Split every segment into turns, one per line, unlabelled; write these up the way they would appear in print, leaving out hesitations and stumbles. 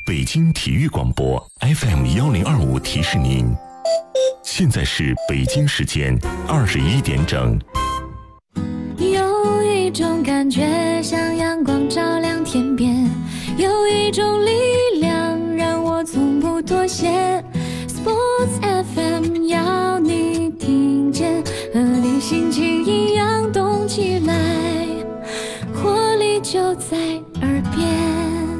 北京体育广播 FM1025提示您，现在是北京时间21点整。
有一种感觉像阳光照亮天边，有一种力量让我从不妥协。Sports FM 要你听见，和你心情一样动起来，活力就在耳边。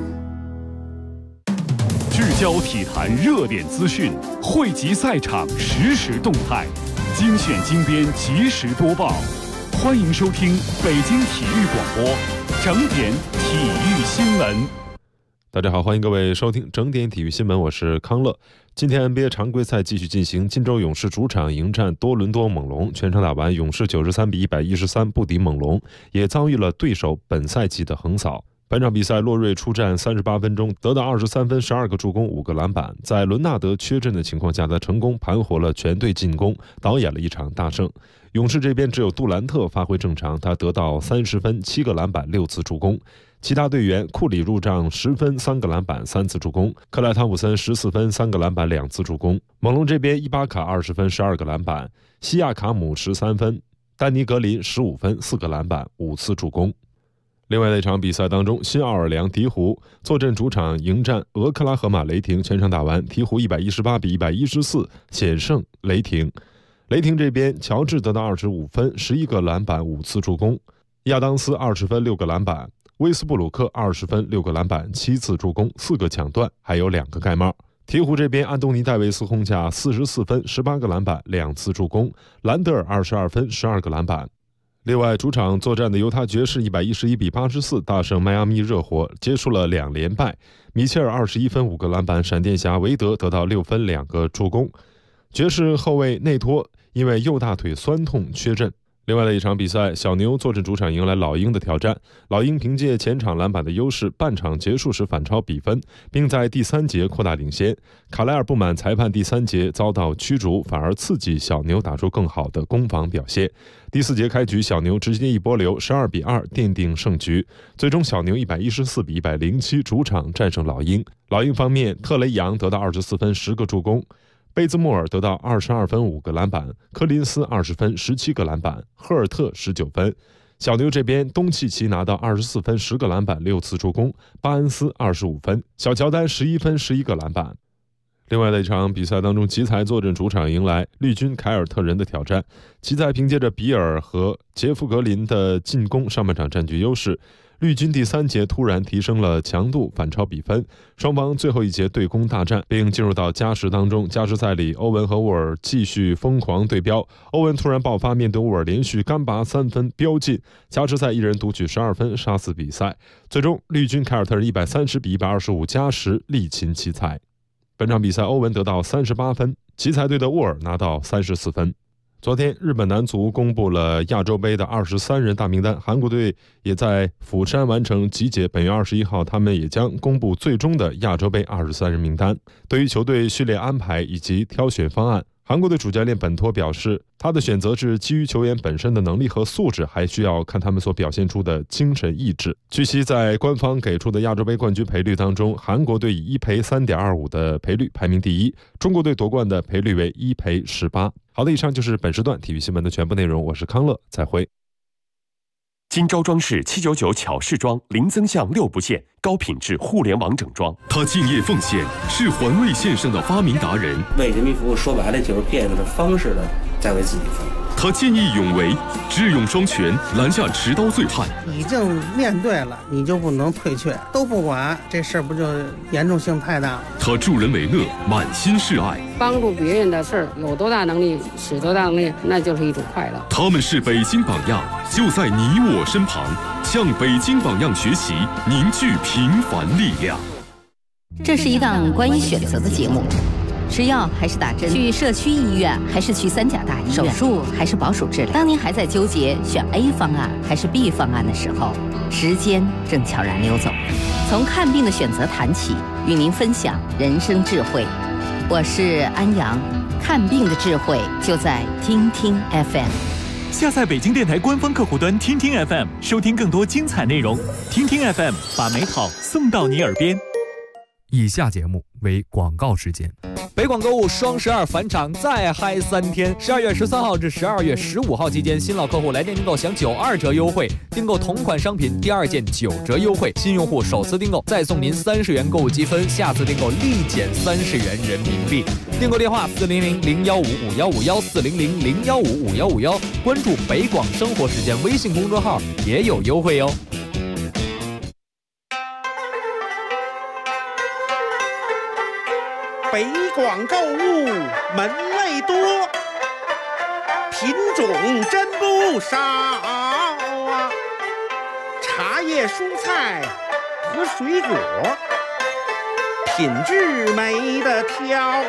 聚焦体坛热点资讯，汇集赛场实时动态，精选精编及时播报。欢迎收听北京体育广播整点体育新闻。
大家好，欢迎各位收听整点体育新闻，我是康乐。今天 NBA 常规赛继续进行，金州勇士主场迎战多伦多猛龙，全场打完，勇士93比113不敌猛龙，也遭遇了对手本赛季的横扫。本场比赛，洛瑞出战38分钟，得到23分、12个助攻、5个篮板。在伦纳德缺阵的情况下，他成功盘活了全队进攻，导演了一场大胜。勇士这边只有杜兰特发挥正常，他得到30分、7个篮板、6次助攻。其他队员，库里入账10分、3个篮板、3次助攻；克莱汤普森14分、3个篮板、2次助攻。猛龙这边，伊巴卡20分、12个篮板；西亚卡姆13分，丹尼格林15分、4个篮板、5次助攻。另外的一场比赛当中，新奥尔良鹈鹕坐镇主场迎战俄克拉荷马雷霆，全场打完，鹈鹕118比114险胜雷霆。雷霆这边，乔治得到25分、11个篮板、5次助攻；亚当斯20分、6个篮板；威斯布鲁克20分、6个篮板、7次助攻、4个抢断，还有2个盖帽。鹈鹕这边，安东尼戴维斯轰下44分、18个篮板、2次助攻；兰德尔22分、12个篮板。另外，主场作战的犹他爵士111比84大胜迈阿密热火，结束了2连败。米切尔21分、5个篮板，闪电侠韦德得到6分、2个助攻。爵士后卫内托因为右大腿酸痛缺阵。另外的一场比赛，小牛坐镇主场迎来老鹰的挑战。老鹰凭借前场篮板的优势，半场结束时反超比分，并在第3节扩大领先。卡莱尔不满裁判第3节遭到驱逐，反而刺激小牛打出更好的攻防表现。第4节开局，小牛直接一波流12比2奠定胜局，最终小牛114比107主场战胜老鹰。老鹰方面，特雷杨得到24分、10个助攻。贝兹莫尔得到22分、5个篮板，科林斯20分、17个篮板，赫尔特19分。小牛这边，东契奇拿到24分、10个篮板、6次助攻，巴恩斯25分，小乔丹11分、11个篮板。另外的一场比赛当中，奇才坐镇主场迎来绿军凯尔特人的挑战。奇才凭借着比尔和杰夫格林的进攻，上半场占据优势。绿军第3节突然提升了强度，反超比分，双方最后一节对攻大战，并进入到加时当中。加时赛里，欧文和沃尔继续疯狂对标，欧文突然爆发，面对沃尔连续干拔3分飙进，加时赛一人独取12分，杀死比赛。最终绿军凯尔特人130比125加时力擒奇才。本场比赛，欧文得到38分，奇才队的沃尔拿到34分。昨天，日本男足公布了亚洲杯的23人大名单，韩国队也在釜山完成集结，本月21号他们也将公布最终的亚洲杯23人名单。对于球队训练安排以及挑选方案，韩国队主教练本托表示，他的选择是基于球员本身的能力和素质，还需要看他们所表现出的精神意志。据悉，在官方给出的亚洲杯冠军赔率当中，韩国队以1赔3.25的赔率排名第一，中国队夺冠的赔率为1赔18。好的，以上就是本时段体育新闻的全部内容，我是康乐，再会。
金招装饰799巧饰装，零增项6不限，高品质互联网整装。
他敬业奉献，是环卫线上的发明达人。
为人民服务，说白了就是变着方式的在为自己服务。
他见义勇为，智勇双全，拦下持刀醉汉。
已经面对了，你就不能退却，都不管，这事儿不就严重性太大？
他助人为乐，满心是爱。
帮助别人的事儿，有多大能力使多大能力，那就是一种快乐。
他们是北京榜样，就在你我身旁，向北京榜样学习，凝聚平凡力量。
这是一档关于选择的节目。吃药还是打针？去社区医院还是去3甲大医院？手术还是保守治疗？当您还在纠结选 A 方案还是 B 方案的时候，时间正悄然溜走。从看病的选择谈起，与您分享人生智慧。我是安阳，看病的智慧就在听听 FM。
下载北京电台官方客户端听听 FM， 收听更多精彩内容。听听 FM， 把美好送到你耳边。
以下节目为广告时间。
北广购物双12返场再嗨3天，12月13号至12月15号期间，新老客户来电订购享92折优惠，订购同款商品第2件9折优惠，新用户首次订购再送您30元购物积分，下次订购立减30元人民币。订购电话400-015-5151，400-015-5151，关注北广生活时间微信公众号也有优惠哟。
北广购物门类多，品种真不少啊！茶叶、蔬菜和水果，品质没得挑。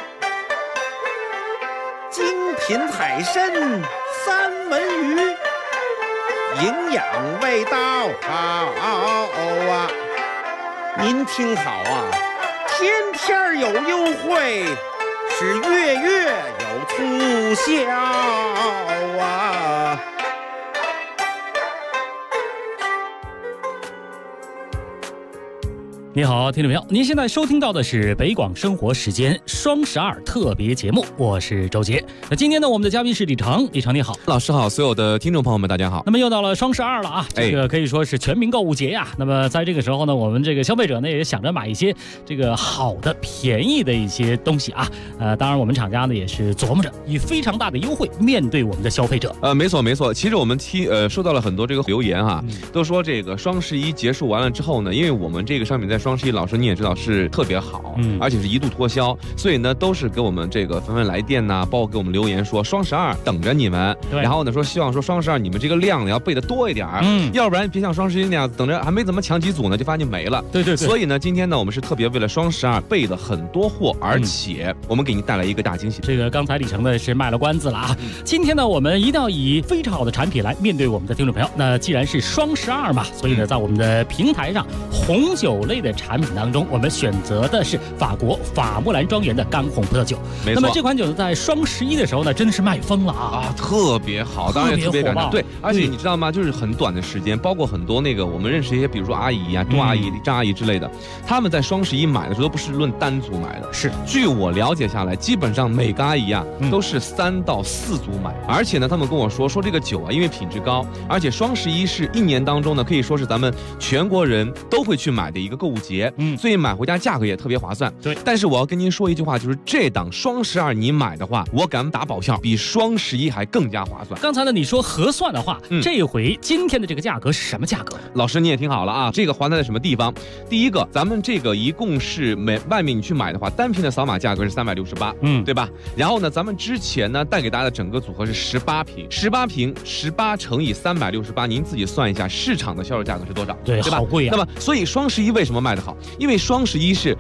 精品海参、三文鱼，营养味道好啊！您听好啊！天天有优惠，是月月有促销啊！
你好，听众朋友，您现在收听到的是北广生活时间双12特别节目，我是周杰。那今天呢，我们的嘉宾是李成，李成你好，
老师好，所有的听众朋友们大家好。
那么又到了双12了啊，这个可以说是全民购物节呀。那么在这个时候呢，我们这个消费者呢也想着买一些这个好的、便宜的一些东西啊。当然我们厂家呢也是琢磨着以非常大的优惠面对我们的消费者。
没错，其实我们收到了很多这个留言哈，都说这个双11结束完了之后呢，因为我们这个商品在双11，老师你也知道是特别好，而且是一度脱销，所以呢都是给我们这个纷纷来电呐，包括给我们留言说双12等着你们，然后呢说希望说双12你们这个量呢要备的多一点，要不然别像双11那样等着还没怎么抢几组呢就发现没了。
对，
所以呢今天呢我们是特别为了双12备了很多货，而且我们给您带来一个大惊喜。
这个刚才李成呢是卖了关子了啊，今天呢我们一定要以非常好的产品来面对我们的听众朋友。那既然是双12嘛，所以呢在我们的平台上红酒类的产品当中，我们选择的是法国法穆兰庄园的干红葡萄酒。
没错，
那么这款酒呢，在双11的时候呢，真的是卖疯了啊，
特别好，当然也特别感动。对，而且你知道吗？就是很短的时间，包括很多那个我们认识一些，比如说阿姨啊、杜阿姨、张阿姨之类的，他们在双11买的时候都不是论单组买的，
是
据我了解下来，基本上每个阿姨啊都是3到4组买，而且呢，他们跟我说这个酒啊，因为品质高，而且双11是1年当中呢，可以说是咱们全国人都会去买的一个购物节，所以买回家价格也特别划算。
对，
但是我要跟您说一句话，就是这档双12你买的话，我敢打保票，比双11还更加划算。
刚才呢你说合算的话，这回今天的这个价格是什么价格？
老师你也听好了啊，这个划算在什么地方？第一个，咱们这个一共是外面你去买的话，单瓶的扫码价格是368，对吧？然后呢，咱们之前呢带给大家的整个组合是18瓶，18乘以368，您自己算一下市场的销售价格是多少？
对吧？好贵啊。
那么所以双11为什么卖得好？因为双11是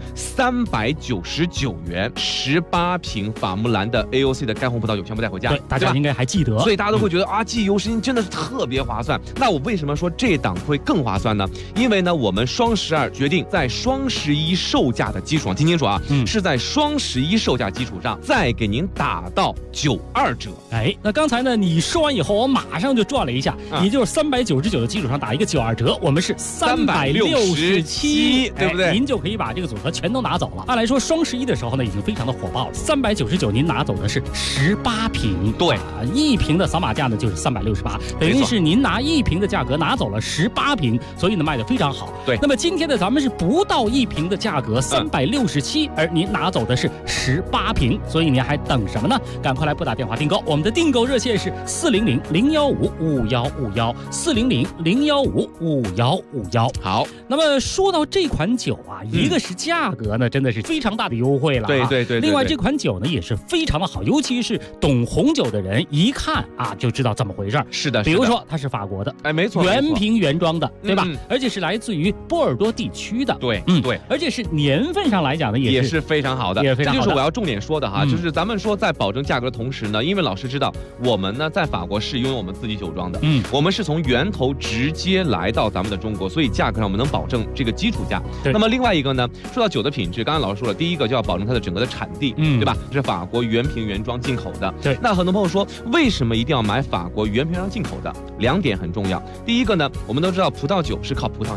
399元，18瓶法穆兰的 AOC 的干红葡萄酒全部带回家，
对，大家应该还记得，
所以大家都会觉得啊，记忆犹新，真的是特别划算。那我为什么说这档会更划算呢？因为呢，我们双12决定在双11售价的基础上，听清楚啊，是在双11售价基础上再给您打到92折。
哎，那刚才呢你说完以后，我马上就转了一下，也就是399的基础上打一个92折，我们是367，
对不对？
您就可以把这个组合全都拿走了。按来说双11的时候呢，已经非常的火爆了，399您拿走的是18瓶，
对，
一瓶的扫码价呢就是368，等于是您拿一瓶的价格拿走了18瓶，所以呢卖的非常好。
对，
那么今天呢咱们是不到一瓶的价格367，而您拿走的是18瓶，所以您还等什么呢？赶快来拨打电话订购，我们的订购热线是400-015-5151，400-015-5151。
好，
那么说到这款酒啊，一个是价格呢真的是非常大的优惠了，
对。
另外这款酒呢也是非常的好，尤其是懂红酒的人一看啊就知道怎么回事。
是的，
比如说它是法国的，
哎，没错，
原瓶原装的，对吧？而且是来自于波尔多地区的，
对，
而且是年份上来讲呢
也是非常好的，
也非常好的。
这就是我要重点说的哈，就是咱们说在保证价格的同时呢，因为老师知道我们呢在法国是拥有我们自己酒庄的，我们是从源头直接来到咱们的中国，所以价格上我们能保证这个基础价。那么另外一个呢，说到酒的品质，刚才老师说了，第一个就要保证它的整个的产地，对吧？这是法国原瓶原装进口的。
对，
那很多朋友说，为什么一定要买法国原瓶原装进口的？2点很重要。第一个呢，我们都知道葡萄酒是靠葡萄酿的，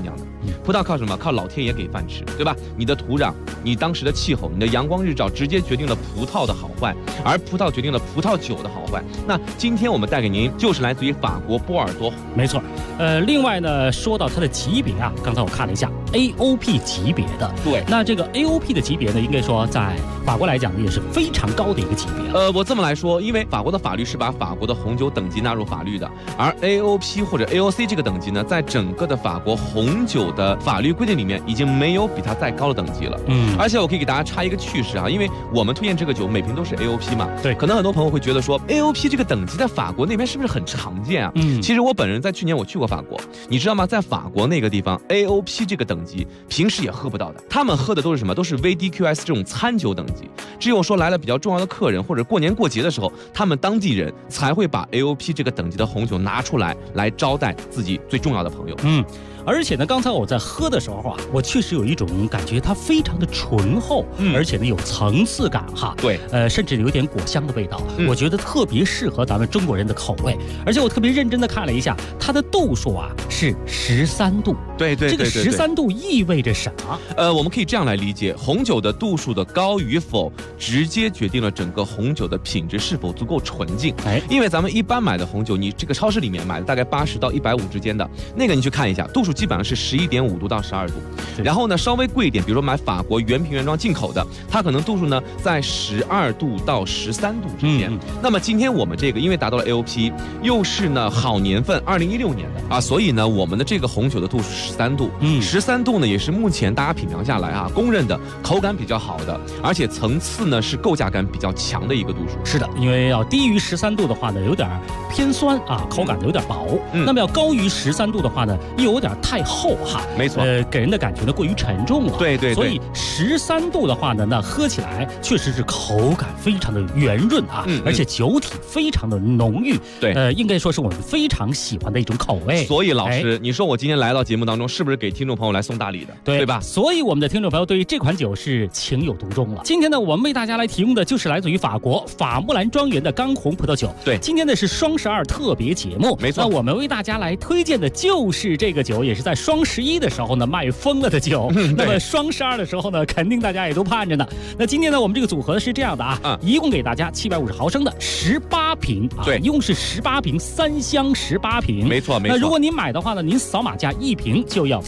葡萄靠什么？靠老天爷给饭吃，对吧？你的土壤、你当时的气候、你的阳光日照，直接决定了葡萄的好坏，而葡萄决定了葡萄酒的好坏。那今天我们带给您就是来自于法国波尔多，
没错。另外呢，说到它的级别啊，刚才我看了一下 AOP 级别的，
对，
那这个 AOP 的级别呢，应该说在法国来讲呢，也是非常高的一个级别。
我这么来说，因为法国的法律是把法国的红酒等级纳入法律的，而 AOP 或者 AOC 这个等级呢，在整个的法国红酒的法律规定里面，已经没有比它再高的等级了。而且我可以给大家插一个趣事啊，因为我们推荐这个酒每瓶都是 AOP 嘛，
对，
可能很多朋友会觉得说 AOP 这个等级在法国那边是不是很常见啊？其实我本人在去年我去过法国，你知道吗？在法国那个地方 AOP 这个等级平时也喝不到的，他们喝的都是什么？都是 VDQS 这种餐酒等级，只有说来了比较重要的客人或者过年过节的时候，他们当地人才会把 AOP 这个等级的红酒拿出来招待自己最重要的朋友。
而且呢，刚才我在喝的时候啊，我确实有一种感觉，它非常的醇厚，而且呢有层次感哈。
对，
甚至有点果香的味道，我觉得特别适合咱们中国人的口味。而且我特别认真的看了一下，它的度数啊是13度。
对，
这个13度意味着什么？
我们可以这样来理解，红酒的度数的高与否，直接决定了整个红酒的品质是否足够纯净。因为咱们一般买的红酒，你这个超市里面买的大概80到150之间的那个，你去看一下，度数基本上是11.5度到12度。然后呢，稍微贵一点，比如说买法国原瓶原装进口的，它可能度数呢在12度到13度之间。那么今天我们这个因为达到了 AOP， 又是呢好年份2016年的啊，所以呢我们的这个红酒的度数13度，13度呢也是目前大家品尝下来啊公认的口感比较好的，而且层次呢是构架感比较强的一个度数。
是的，因为要低于13度的话呢，有点偏酸啊，口感有点薄。那么要高于13度的话呢，又有点太厚哈。
没错，
给人的感觉呢过于沉重了。
对，
所以13度的话呢，那喝起来确实是口感非常的圆润啊，而且酒体非常的浓郁。
对，
应该说是我们非常喜欢的一种口味。
所以老师，你说我今天来到节目当中，是不是给听众朋友来送大礼的？对吧？
所以我们的听众朋友对于这款酒是情有独钟了。今天呢，我们为大家来提供的就是来自于法国法木兰庄园的刚红葡萄酒。
对，
今天呢是双12特别节目，
没错。
那我们为大家来推荐的就是这个酒，也是在双11的时候呢卖疯了的酒。那么双12的时候呢，肯定大家也都盼着呢。那今天呢，我们这个组合是这样的啊，一共给大家750毫升的18瓶啊，
对，
一共是18瓶，3箱18瓶，
没错。
那如果您买的话呢，您扫码价1瓶就要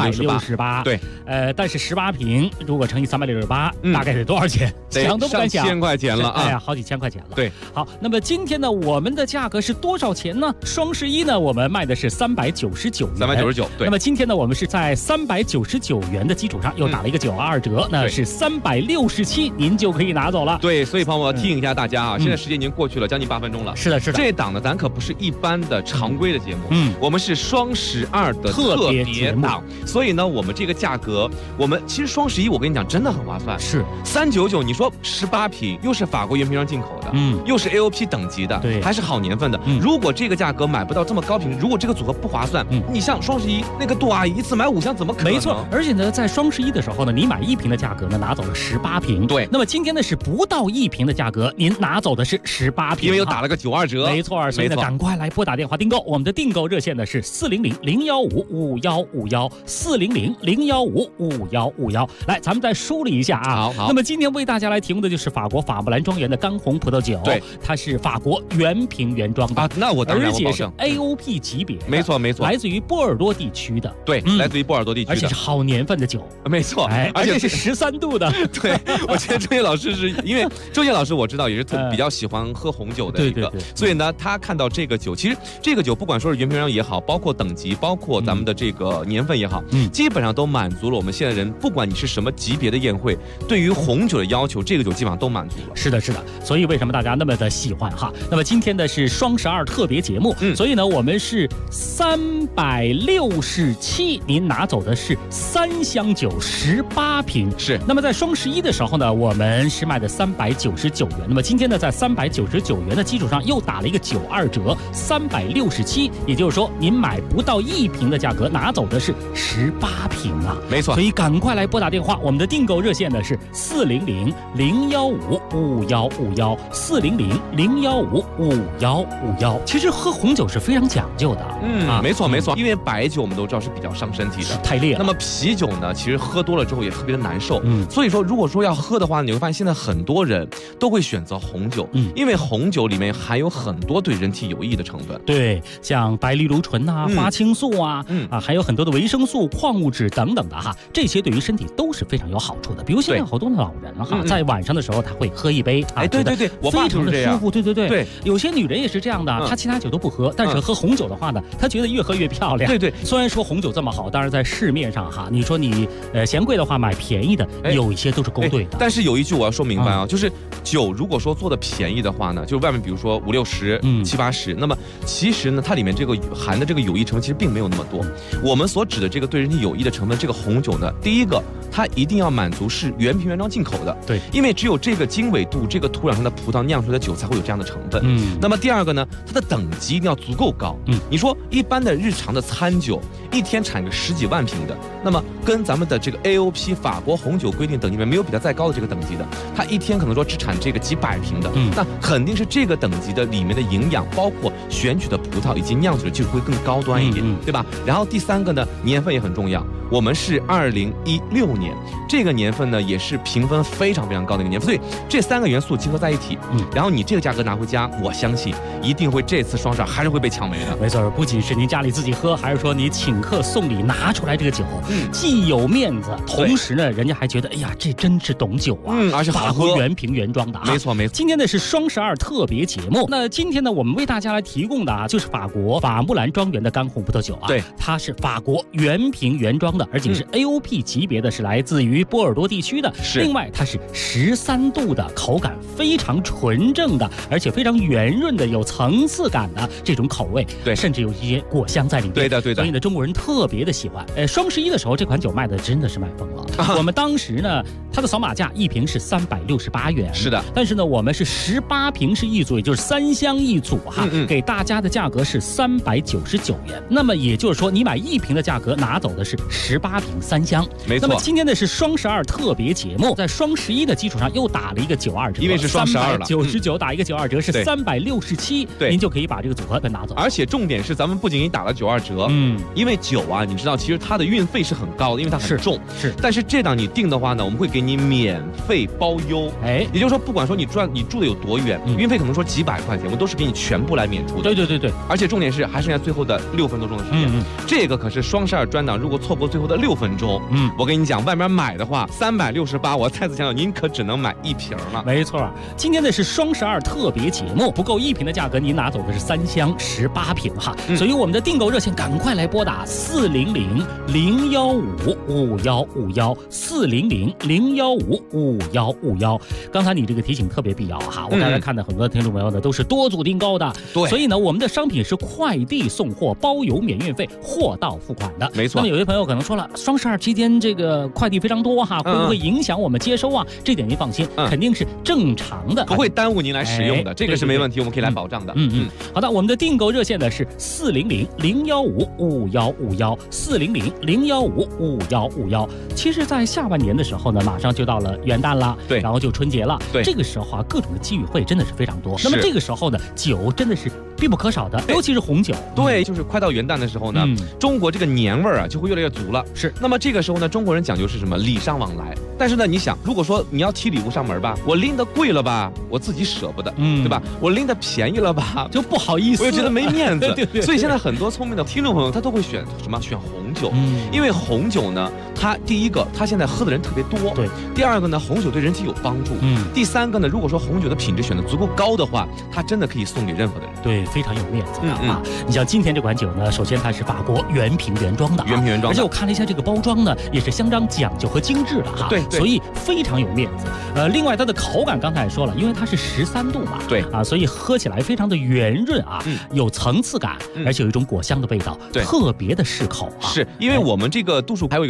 368，
对，
但是18瓶如果乘以368，大概得多少钱？想都不敢想，
上千块钱了啊！
哎呀，好几千块钱了。
对，
好，那么今天呢，我们的价格是多少钱呢？双11呢，我们卖的是399元
，399。对，
那么今天呢，我们是在399元的基础上又打了一个92折，那是367，您就可以拿走了。
对，所以朋友们提醒一下大家啊，现在时间已经过去了将近8分钟了。
是的，
这档呢，咱可不是一般的常规的节目，我们是双12的特别档，所以呢，我们这个价格，我们其实双11我跟你讲真的很划算，
是
399，你说18瓶又是法国原瓶装进口的，又是 AOP 等级的，
对，
还是好年份的。如果这个价格买不到这么高品质，如果这个组合不划算，你像双11那个杜阿姨一次买5箱怎么可能？
没错，而且呢，在双11的时候呢，你买1瓶的价格呢拿走了18瓶，
对。
那么今天呢是不到1瓶的价格，您拿走的是18瓶，
因为又打了个92折，
没错。所以呢，赶快来拨打电话订购，我们的订购热线呢是400-015-5151，400-015-5151。来，咱们再梳理一下啊。
好。
那么今天为大家来提供的就是法国法木兰庄园的刚红葡萄酒，
对，
它是法国原瓶原装的
啊，那我当然
而且是 AOP 级别，
没错，
来自于波尔多地区的，
对，来自于波尔多地区的，
而且是好年份的酒，
没错，
而且是13度的。
对，我觉得周烨老师是因为周烨老师我知道也是比较喜欢喝红酒的一个，所以呢，他看到这个酒，其实这个酒不管说是原瓶装也好，包括等级，包括咱们的这个年份也好，基本上都满足了我们现在人，不管你是什么级别的宴会，对于红酒的要求，这个酒基本上都满足了。
是的，所以为什么大家那么的喜欢哈？那么今天的是双12特别节目，所以呢，我们是367，您拿走的是3箱酒18瓶，
是。
那么在双11的时候呢，我们是卖的399元，那么今天呢，在399元的基础上又打了一个92折，367，也就是说您买不到1瓶的价格，拿走的是18瓶啊。
没错，
所以赶快来拨打电话，我们的订购热线呢是400-015-5151，400-015-5151。其实喝红酒是非常讲究的，
没错没错，因为白酒我们都知道是比较伤身体的，
太烈了。
那么啤酒呢，其实喝多了之后也特别的难受，所以说如果说要喝的话，你会发现现在很多人都会选择红酒，因为红酒里面含有很多对人体有益的成分，
对，像白藜芦醇啊、花青素啊，还有很多的维生素、矿物质等等的哈，这些对于身体都是非常有好处的。比如现在好多的老人哈，在晚上的时候他会喝一杯，
对，我爸就是这样，
非常的舒服，对，有些女人也是这样的，她其他酒都不喝，但是喝红酒的话呢，她觉得越喝越漂亮。
对，
虽然说红酒这么好，当然在市面上哈，你说你嫌贵的话买便宜的，有一些都是勾兑的。
但是有一句我要说明白啊，就是酒如果说做的便宜的话呢，就外面比如说50-60、70-80，那么其实呢，它里面这个含的这个有益成分其实并没有那么多。我们所指的这个对人体有益的成分，这个红酒呢，第一个它一定要满足是原瓶原装进口的，
对，
因为只有这个经纬度、这个土壤上的葡萄酿出来的酒才会有这样的成分。那么第二个呢，它的等级一定要足够高。你说一般的日常的餐酒，一天产个10几万瓶的，那么跟咱们的这个 AOP 法国红酒规定等级里面没有比它再高的这个等级的，它一天可能说只产这个几百瓶的，那肯定是这个等级的里面的营养，包括选取的葡萄以及酿酒的技术会更高端一点，对吧？然后第三个呢，年份也很重要，我们是2016年，这个年份呢也是评分非常非常高的一个年份，所以这3个元素结合在一起，然后你这个价格拿回家，我相信一定会这次双12还是会被抢没的。
没错，不仅是您家里自己喝，还是说你请客送礼拿出来这个酒，既有面子，同时呢，人家还觉得哎呀，这真是懂酒啊，
而且好喝，
原瓶原装的啊。
没错。
今天呢是双12特别节目，那今天呢我们为大家来提供的啊，就是法国法木兰庄园的干红葡萄酒啊，
对，
它是法国原瓶原装的，而且是 AOP 级别的，是来自于波尔多地区的。另外它是13度的，口感非常纯正的，而且非常圆润的，有层次感的这种口味，
对，
甚至有一些果香在里面。
对的。
所以呢，中国人特别的喜欢。双11的时候，这款酒卖的真的是卖疯了。我们当时呢，它的扫码价1瓶是368元，
是的。
但是呢，我们是18瓶是一组，也就是3箱一组哈，给大家的价格是399元。那么也就是说，你买1瓶的价格拿走的是18瓶3箱。
没错。
那么今天呢是双12特别节目，在双11的基础上又打了一个92折，
因为是双12了
，99打一个92折是367，
对，
您就可以把这个组合给拿走。
而且重点是，咱们不仅给你打了92折，因为酒啊，你知道其实它的运费是很高的，因为它很重，
是。
但是这档你订的话呢，我们会给你免费包邮，也就是说，不管说你住的有多远，运费可能说几百块钱，我们都是给你全部来免除的。
对。
而且重点是还剩下最后的6分多钟的时间，这个可是双12专档，如果错过最后的6分钟，我跟你讲，外面买的话368，我再次强调，您可只能买1瓶了。
没错，今天呢是双12特别节目，不够1瓶的价格，您拿走的是3箱18瓶哈。所以我们的订购热线赶快来拨打400-015-5151，400-015-5151。刚才你这个提醒特别必要哈，我刚才看到很多听众朋友呢都是多组订购的，
对，
所以呢我们的商品是快递送货，包邮免运费，货到付款的。
没错。
那么有些朋友可能说了，双12期间这个快递非常多哈，会不会影响我们接收啊？这点您放心，肯定是正常的，
不会耽误您来使用的，这个是没问题，我们可以来保障的。
好的，我们的订购热线呢是400-015-5151，400-015-5151。其实，在下半年的时候呢，马上就到了元旦了，
对，
然后就春节了，
对，
这个时候啊，各种的机遇会真的是非常多。那么这个时候呢，酒真的是必不可少的，尤其是红酒。
对，就是快到元旦的时候呢，中国这个年味儿啊就会越来越足了。
是。
那么这个时候呢，中国人讲究是什么？礼尚往来。但是呢，你想，如果说你要提礼物上门吧，我拎得贵了吧，我自己舍不得，对吧？我拎得便宜了吧，
就不好意思，
我就觉得没面子。
对。
所以现在很多聪明的听众朋友，他都会选什么？选红酒。因为红酒呢，它第一个，它现在喝的人特别多。
对。
第二个呢，红酒对人体有帮助。第三个呢，如果说红酒的品质选得足够高的话，它真的可以送给任何的人。
对，非常有面子啊！你像今天这款酒呢，首先它是法国原瓶原装的，而且我看了一下这个包装呢，也是相当讲究和精致的哈。
对。
所以非常有面子。另外它的口感刚才也说了，因为它是13度嘛，
对
啊，所以喝起来非常的圆润啊，有层次感，而且有一种果香的味道，特别的适口啊。
是因为我们这个度数还有一个原因，就是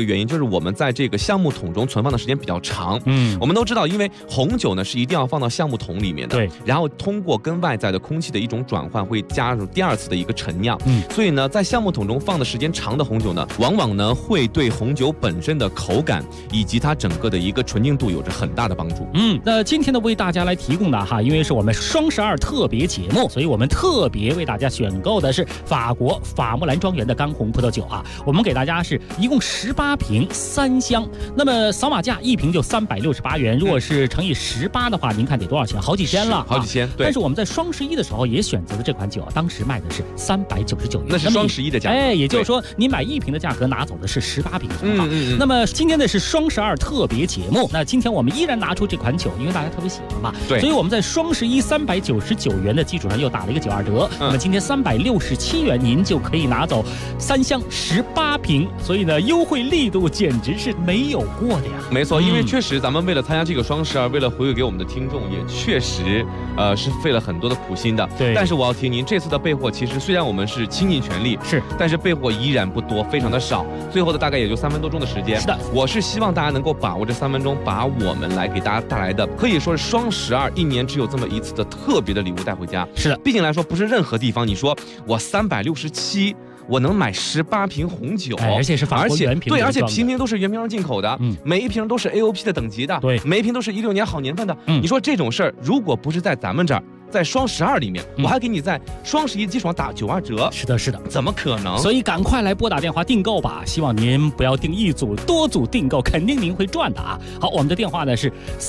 我们在这个橡木桶中存放的时间比较长。我们都知道，因为红酒呢是一定要放到橡木桶里面的，
对，
然后通过跟外在的空气的一种转换，会加入第二次的一个陈酿。所以呢，在橡木桶中放的时间长的红酒呢，往往呢会对红酒本身的口感以及它整个的一个纯净度有着很大的帮助。
那今天呢为大家来提供的哈，因为是我们双12特别节目，所以我们特别为大家选购的是法国法穆兰庄园的干红葡萄酒啊。我们给大家是一共18瓶3箱，那么扫码价1瓶就368元，如果是乘以18的话，您看得多少钱？好几千了，
好几千。对。
但是我们在双11的时候也选择了这款酒，当时卖的是399元，
那是双11的价格。
也就是说你买1瓶的价格拿走的是18瓶。那么今天的是双12特别节目，那今天我们依然拿出这款酒，因为大家特别喜欢嘛，
对，
所以我们在双11 399元的基础上又打了一个92折，那么今天367元您就可以拿走3箱18瓶，所以呢优惠力度简直是没有过的呀。
没错，因为确实咱们为了参加这个双12，为了回馈给我们的听众，也确实是费了很多的苦心的。
对，
但是我要提您，这次的备货其实虽然我们是倾尽全力，但是备货依然不多，非常的少，最后的大概也就3分多钟的时间。
是的，
我是希望大家能够把握这3分钟，把我们来给大家带来的可以说是双12一年只有这么一次的特别的礼物带回家。
是的，
毕竟来说不是任何地方你说我367我能买18瓶红酒，
而且是法国原瓶，
对，而且瓶瓶都是原瓶进口的，每一瓶都是 AOP 的等级的，
对，
每一瓶都是16年好年份的。你说这种事儿，如果不是在咱们这儿，在双12里面，我还给你在双11基础上打92折，
是的，是的，
怎么可能？
所以赶快来拨打电话订购吧，希望您不要订一组，多组订购，肯定您会赚的啊！好，我们的电话呢是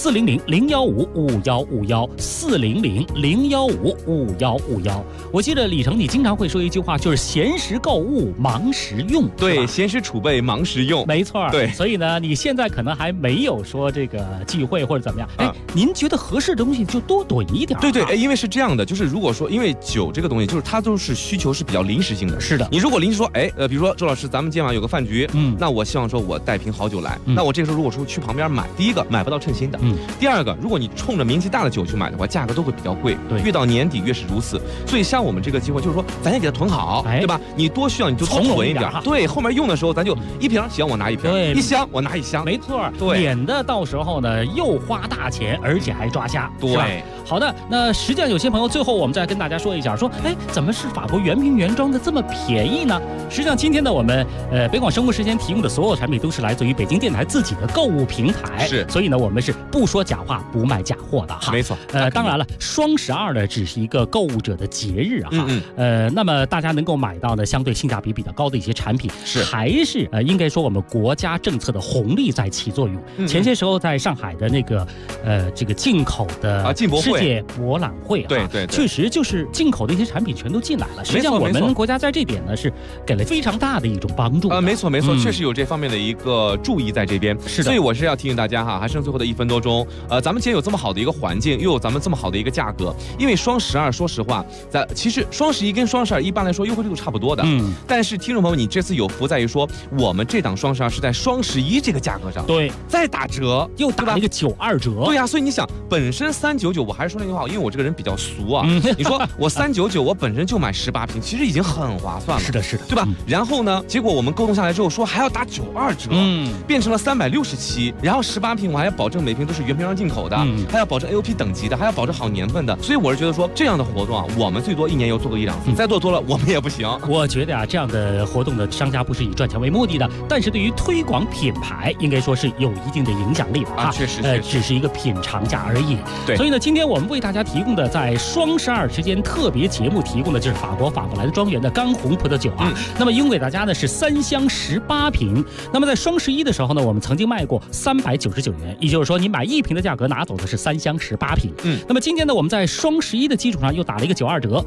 400-015-5151，400-015-5151。我记得李成，你经常会说一句话，就是闲时购物，忙时用。
对，闲时储备，忙时用，
没错。
对，
所以呢，你现在可能还没有说这个聚会或者怎么样，您觉得合适的东西就多囤一点。
对，因为是这样的，就是如果说，因为酒这个东西，就是它都是需求是比较临时性的。
是的，
你如果临时说，比如说周老师，咱们今晚有个饭局，那我希望说我带瓶好酒来，那我这个时候如果说去旁边买，第一个买不到称心的，第二个，如果你冲着名气大的酒去买的话，价格都会比较贵，
对，
越到年底越是如此。所以像我们这个机会，就是说咱先给它囤好，对吧？你多需要你就多囤一点，对，后面用的时候咱就1瓶行我拿1瓶，
对，1
箱我拿1箱，
没错，
对，
免得到时候呢又花大钱，而且还抓瞎，
对。
好的，那实际上有些朋友最后我们再跟大家说一下，说怎么是法国原瓶原装的这么便宜呢？实际上今天呢我们北广生活时间提供的所有产品都是来自于北京电台自己的购物平台，
是，
所以呢我们是不说假话不卖假货的哈。
没错，
当然了，双12呢只是一个购物者的节日啊，那么大家能够买到的相对性价比比较高的一些产品，
是
还是应该说我们国家政策的红利在起作用。前些时候在上海的那个这个进口的世界博览会，
对，
确实就是进口的一些产品全都进来了。实际上我们国家在这点呢是给了非常大的一种帮助。
没错，确实有这方面的一个注意在这边。
是的，
所以我是要提醒大家哈，还剩最后的1分多钟，咱们既然有这么好的一个环境，又有咱们这么好的一个价格，因为双12说实话，其实双11跟双12一般来说优惠力度差不多的，但是听众朋友，你这次有福在于说，我们这档双12是在双11这个价格上，
对，
再打折，
又打了一个92折，
对呀，所以你想，本身399，我还是说那句话，因为我这个人比较俗啊，你说我399，我本身就买18瓶，其实已经很划算了，
是的，
对吧？然后呢，结果我们沟通下来之后说还要打92折，变成了367，然后18瓶我还要保证每瓶都是原瓶装进口的，还要保证 AOP 等级的，还要保证好年份的，所以我是觉得说这样的活动啊，我们最多1年又做个1-2次，再做多了我们也不行。
我觉得啊，这样的活动的商家不是以赚钱为目的的，但是对于推广品牌，应该说是有一定的影响力的啊，
确实，
只是一个品尝价而已。
对，
所以呢，今天我们为大家提供的在双12时间特别节目提供的就是法国法穆兰庄园的干红葡萄酒啊。那么提供给大家的是3箱18瓶。那么在双11的时候呢，我们曾经卖过399元，也就是说你买1瓶的价格拿走的是3箱18瓶。那么今天呢，我们在双11的基础上又打了一个92折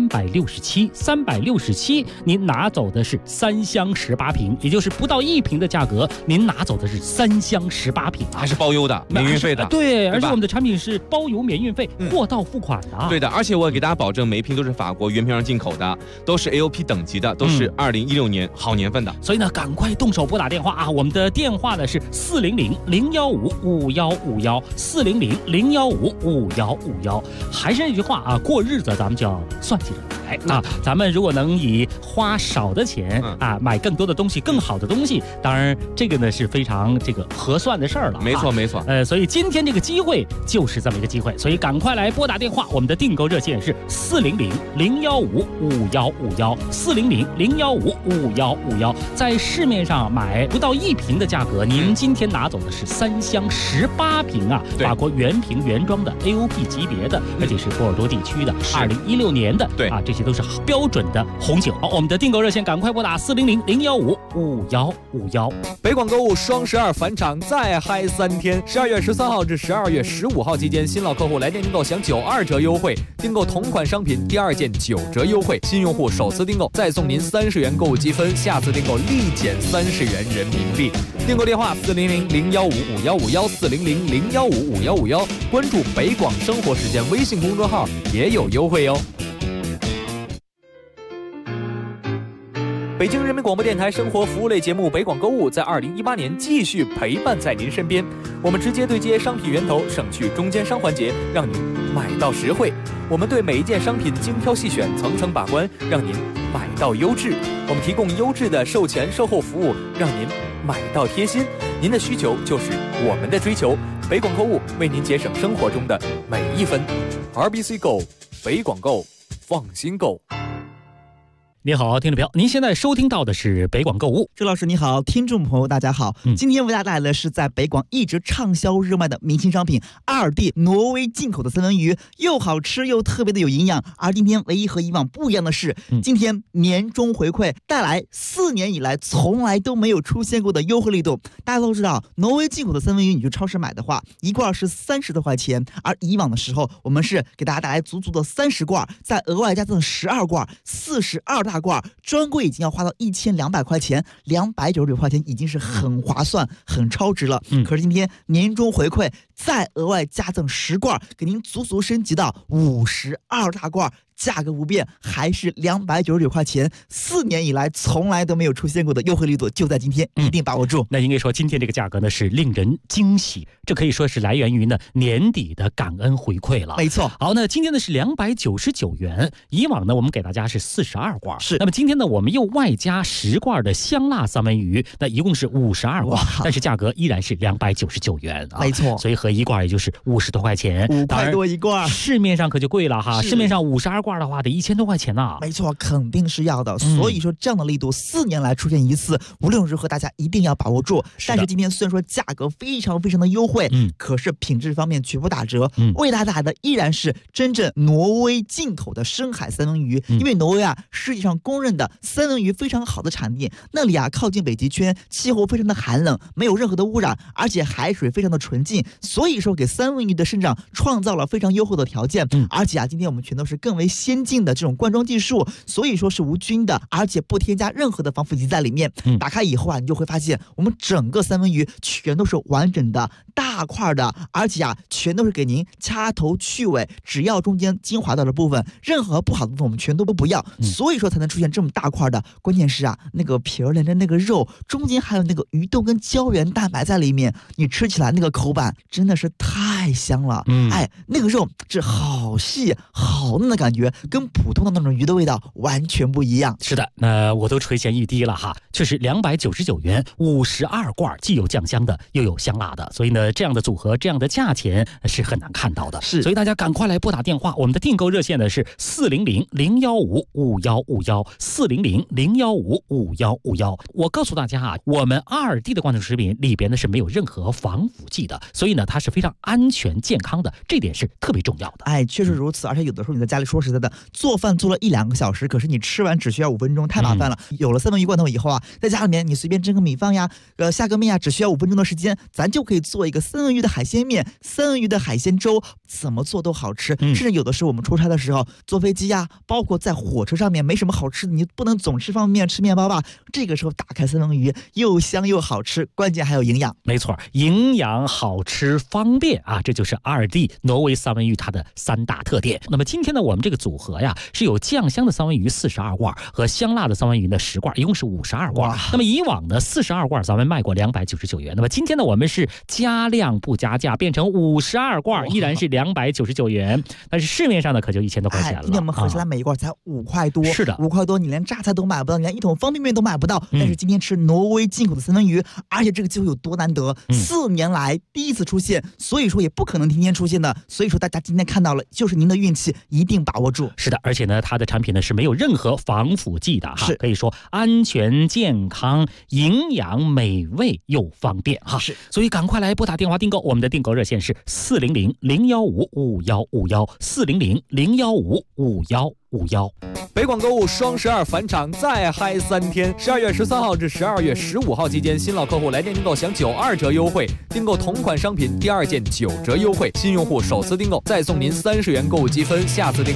，367，您拿走的是3箱18瓶，也就是不到1瓶的价格，您拿走的是3箱18瓶啊，
还是包邮的，免运费的。
对，而且我们的产品是包邮免运费，货到付款的。
对的，而且我给大家保证，每一瓶都是法国原瓶上进口的，都是 AOP 等级的，都是2016年好年份的。
所以呢，赶快动手拨打电话啊！我们的电话呢是400-015-5151，400-015-5151。还是那句话啊，过日子咱们就要算计着。 买啊。咱们如果能以花少的钱啊买更多的东西、更好的东西，当然这个呢是非常这个合算的事儿了。
没错没错。
所以今天这个机会就是这么一个机会，所以赶快来拨打电话，我们的订购热线是400-015-5151，400-015-5151。在市面上买不到1瓶的价格，您今天拿走的是3箱18瓶啊，法国原瓶原装的 AOP 级别的，而且是波尔多地区的2016年的，对啊，这些都是标准的红酒。好，我们的订购热线赶快拨打400-015-5151。
北广购物双12返场再嗨3天，12月13号至12月15号期间，新老客户来电订购享92折优惠，订购同款商品第2件9折优惠，新用户首次订购再送您30元购物积分，下次订购立减30元人民币。订购电话400-015-5151，400-015-5151，关注北广生活时间微信公众号也有优惠哦。北京人民广播电台生活服务类节目北广购物在2018年继续陪伴在您身边，我们直接对接商品源头，省去中间商环节，让您买到实惠。我们对每一件商品精挑细选，层层把关，让您买到优质。我们提供优质的售前售后服务，让您买到贴心。您的需求就是我们的追求，北广购物为您节省生活中的每一分。RBC Go， 北广购，放心购。
你好，听众朋友，您现在收听到的是北广购物。
周老师你好，听众朋友大家好。今天为大家带来的是在北广一直畅销热卖的明星商品2D挪威进口的三文鱼，又好吃又特别的有营养。而今天唯一和以往不一样的是，今天年终回馈带来4年以来从来都没有出现过的优惠力度。大家都知道，挪威进口的三文鱼你去超市买的话，一罐是30多块钱，而以往的时候我们是给大家带来足足的30罐，再额外加赠12罐，42大罐，专柜已经要花到1200块钱，299块钱已经是很划算、很超值了。可是今天年终回馈再额外加赠10罐，给您足足升级到52大罐。价格不变，还是299块钱，4年以来从来都没有出现过的优惠力度，就在今天，一定把握住。
那应该说，今天这个价格呢是令人惊喜，这可以说是来源于呢年底的感恩回馈了。
没错。
好，那今天呢是299元，以往呢我们给大家是42罐，
是。
那么今天呢我们又外加10罐的香辣三文鱼，那一共是52罐，但是价格依然是299元啊。
没错。
所以合一罐也就是50多块钱
，5块多一罐，
市面上可就贵了哈，市面上52罐的话得1000多块钱呢。
没错，肯定是要的。所以说这样的力度4年来出现一次，无论如何大家一定要把握住。但是今天虽然说价格非常非常的优惠，可是品质方面绝不打折。为大家带来的依然是真正挪威进口的深海三文鱼，因为挪威啊世界上公认的三文鱼非常好的产地，那里啊靠近北极圈，气候非常的寒冷，没有任何的污染，而且海水非常的纯净，所以说给三文鱼的生长创造了非常优厚的条件。而且啊今天我们全都是更为先进的这种灌装技术，所以说是无菌的，而且不添加任何的防腐剂在里面。打开以后啊，你就会发现我们整个三文鱼全都是完整的、大块的，而且啊全都是给您掐头去尾，只要中间精华到的部分，任何不好的部分我们全都不要，所以说才能出现这么大块的。关键是啊，那个皮儿连着那个肉，中间还有那个鱼豆跟胶原蛋白在里面，你吃起来那个口感真的是太香了。哎，那个肉是好细好嫩的感觉，跟普通的那种鱼的味道完全不一样。
是的，那我都垂涎欲滴了哈，确实299元52罐，既有酱香的又有香辣的，所以呢这样的组合这样的价钱是很难看到的。
是，
所以大家赶快来拨打电话，我们的订购热线呢是400-015-5151，400-015-5151。我告诉大家啊，我们2D的罐头食品里边呢是没有任何防腐剂的，所以呢它是非常安全健康的，这点是特别重要的。
哎，确实如此。而且有的时候你在家里说实在的做饭做了1-2个小时，可是你吃完只需要5分钟，太麻烦了。有了三文鱼罐头以后啊，在家里面你随便蒸个米饭呀，下个面呀，只需要5分钟的时间，咱就可以做一个三文鱼的海鲜面、三文鱼的海鲜粥，怎么做都好吃。甚至有的时候我们出差的时候，坐飞机呀，包括在火车上面没什么好吃的，你不能总吃方便面吃面包吧？这个时候打开三文鱼，又香又好吃，关键还有营养。
没错，营养好吃方便啊，这就是2D挪威三文鱼它的3大特点。那么今天呢，我们这个组合呀是有酱香的三文鱼42罐和香辣的三文鱼呢10罐，一共是52罐。那么以往呢42罐咱们卖过299元，那么今天呢我们是加量不加价，变成52罐，依然是 299元，但是市面上呢可就1000多块钱了。
今天我们合起来每一罐才5块多，
是的
，5块多，你连榨菜都买不到，你连一桶方便面都买不到。但是今天吃挪威进口的三文鱼，而且这个机会有多难得，4年来第一次出现，所以说也不可能天天出现的。所以说大家今天看到了，就是您的运气，一定把握住。
是的，而且呢，它的产品呢是没有任何防腐剂的哈，
是
可以说安全、健康、营养、美味又方便哈。
是，
所以赶快来拨打电话订购，我们的订购热线是400-015-5151，400-015-5151。
北广购物双12返场再嗨3天，12月13号至12月15号期间，新老客户来电订购享92折优惠，订购同款商品第2件9折优惠，新用户首次订购再送您30元购物积分，下次订购